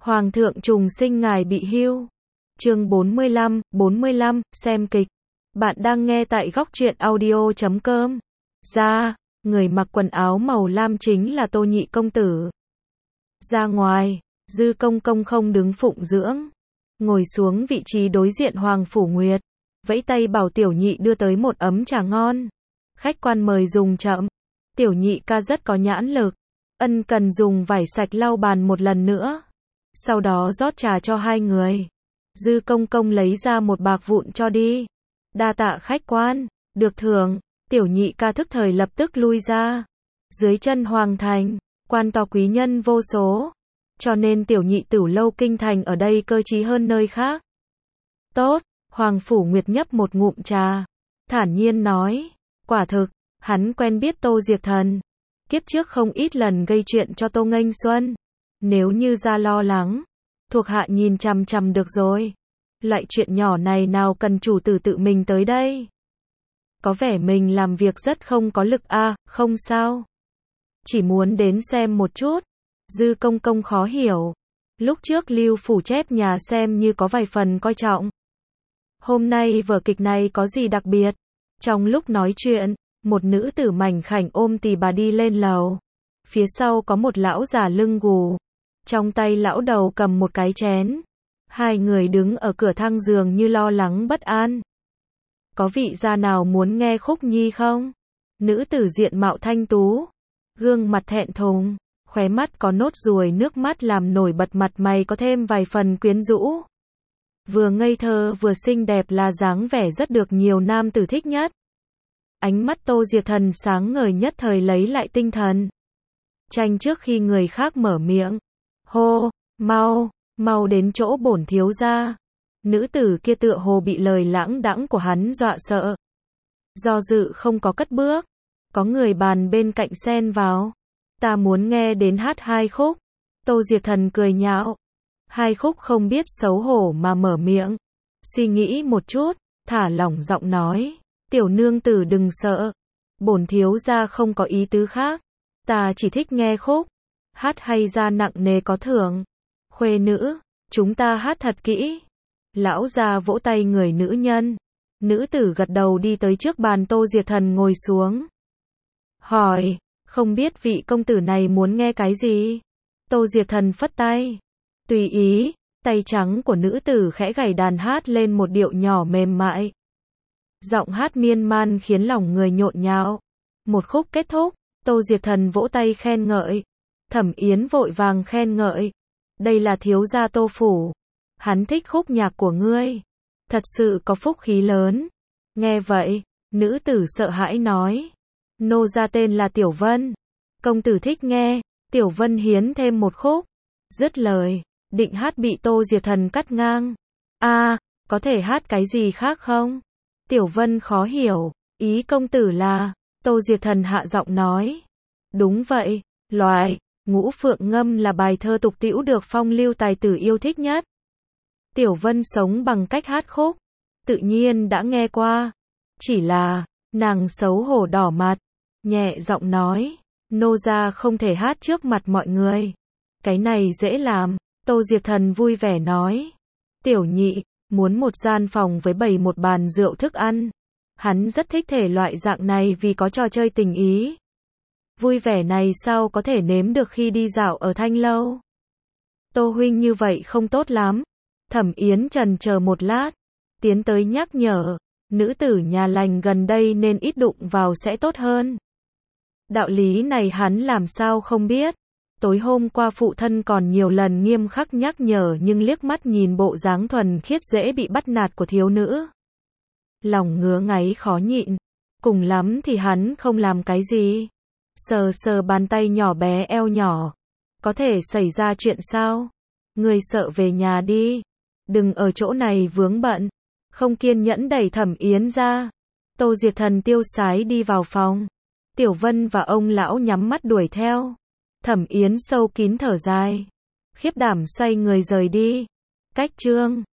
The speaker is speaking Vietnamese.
Hoàng thượng trùng sinh ngài bị hưu. Chương 45, xem kịch. Bạn đang nghe tại góc truyện audio.com. Ra, người mặc quần áo màu lam chính là Tô Nhị công tử. Ra ngoài, Dư Công Công không đứng phụng dưỡng, ngồi xuống vị trí đối diện Hoàng Phủ Nguyệt, vẫy tay bảo Tiểu Nhị đưa tới một ấm trà ngon. Khách quan mời dùng chậm. Tiểu Nhị ca rất có nhãn lực, ân cần dùng vải sạch lau bàn một lần nữa. Sau đó rót trà cho hai người. Dư Công Công lấy ra một bạc vụn cho đi. Đa tạ khách quan, được thưởng. Tiểu Nhị ca thức thời lập tức lui ra. Dưới chân hoàng thành, quan to quý nhân vô số, cho nên Tiểu Nhị Tửu lâu kinh thành ở đây cơ trí hơn nơi khác. Tốt, Hoàng Phủ Nguyệt nhấp một ngụm trà, thản nhiên nói, quả thực, hắn quen biết Tô Diệc Thần, kiếp trước không ít lần gây chuyện cho Tô Nghênh Xuân. Nếu như ra lo lắng, thuộc hạ nhìn chằm chằm được rồi. Loại chuyện nhỏ này nào cần chủ tử tự mình tới đây. Có vẻ mình làm việc rất không có lực à, không sao. Chỉ muốn đến xem một chút. Dư Công Công khó hiểu. Lúc trước Lưu Phủ chép nhà xem như có vài phần coi trọng. Hôm nay vở kịch này có gì đặc biệt? Trong lúc nói chuyện, một nữ tử mảnh khảnh ôm tỳ bà đi lên lầu. Phía sau có một lão già lưng gù. Trong tay lão đầu cầm một cái chén. Hai người đứng ở cửa thang giường như lo lắng bất an. Có vị gia nào muốn nghe khúc nhi không? Nữ tử diện mạo thanh tú, gương mặt thẹn thùng, khóe mắt có nốt ruồi nước mắt làm nổi bật mặt mày có thêm vài phần quyến rũ. Vừa ngây thơ vừa xinh đẹp là dáng vẻ rất được nhiều nam tử thích nhất. Ánh mắt Tô Diệc Thần sáng ngời nhất thời lấy lại tinh thần. Tranh trước khi người khác mở miệng. Hô, mau đến chỗ bổn thiếu gia. Nữ tử kia tựa hồ bị lời lãng đãng của hắn dọa sợ. Do dự không có cất bước. Có người bàn bên cạnh xen vào. Ta muốn nghe đến hát hai khúc. Tô Diệc Thần cười nhạo. Hai khúc không biết xấu hổ mà mở miệng. Suy nghĩ một chút, thả lỏng giọng nói. Tiểu nương tử đừng sợ. Bổn thiếu gia không có ý tứ khác. Ta chỉ thích nghe khúc. Hát hay ra nặng nề có thưởng. Khuê nữ, chúng ta hát thật kỹ. Lão già vỗ tay người nữ nhân. Nữ tử gật đầu đi tới trước bàn Tô Diệc Thần ngồi xuống. Hỏi, không biết vị công tử này muốn nghe cái gì? Tô Diệc Thần phất tay. Tùy ý, tay trắng của nữ tử khẽ gảy đàn hát lên một điệu nhỏ mềm mại. Giọng hát miên man khiến lòng người nhộn nhạo. Một khúc kết thúc, Tô Diệc Thần vỗ tay khen ngợi. Thẩm Yến vội vàng khen ngợi. Đây là thiếu gia Tô Phủ. Hắn thích khúc nhạc của ngươi. Thật sự có phúc khí lớn. Nghe vậy, nữ tử sợ hãi nói. Nô gia tên là Tiểu Vân. Công tử thích nghe. Tiểu Vân hiến thêm một khúc. Dứt lời, định hát bị Tô Diệc Thần cắt ngang. Có thể hát cái gì khác không? Tiểu Vân khó hiểu. Ý công tử là, Tô Diệc Thần hạ giọng nói. Đúng vậy, loại Ngũ Phượng Ngâm là bài thơ tục tĩu được phong lưu tài tử yêu thích nhất. Tiểu Vân sống bằng cách hát khúc, tự nhiên đã nghe qua. Chỉ là, nàng xấu hổ đỏ mặt, nhẹ giọng nói, nô gia không thể hát trước mặt mọi người. Cái này dễ làm, Tô Diệc Thần vui vẻ nói. Tiểu Nhị, muốn một gian phòng với bày một bàn rượu thức ăn. Hắn rất thích thể loại dạng này vì có trò chơi tình ý. Vui vẻ này sao có thể nếm được khi đi dạo ở Thanh Lâu. Tô huynh như vậy không tốt lắm. Thẩm Yến chần chờ một lát, tiến tới nhắc nhở, nữ tử nhà lành gần đây nên ít đụng vào sẽ tốt hơn. Đạo lý này hắn làm sao không biết. Tối hôm qua phụ thân còn nhiều lần nghiêm khắc nhắc nhở nhưng liếc mắt nhìn bộ dáng thuần khiết dễ bị bắt nạt của thiếu nữ. Lòng ngứa ngáy khó nhịn, cùng lắm thì hắn không làm cái gì. Sờ sờ bàn tay nhỏ bé eo nhỏ. Có thể xảy ra chuyện sao? Người sợ về nhà đi. Đừng ở chỗ này vướng bận. Không kiên nhẫn đẩy Thẩm Yến ra. Tô Diệc Thần tiêu sái đi vào phòng. Tiểu Vân và ông lão nhắm mắt đuổi theo. Thẩm Yến sâu kín thở dài. Khiếp đảm xoay người rời đi. Cách chương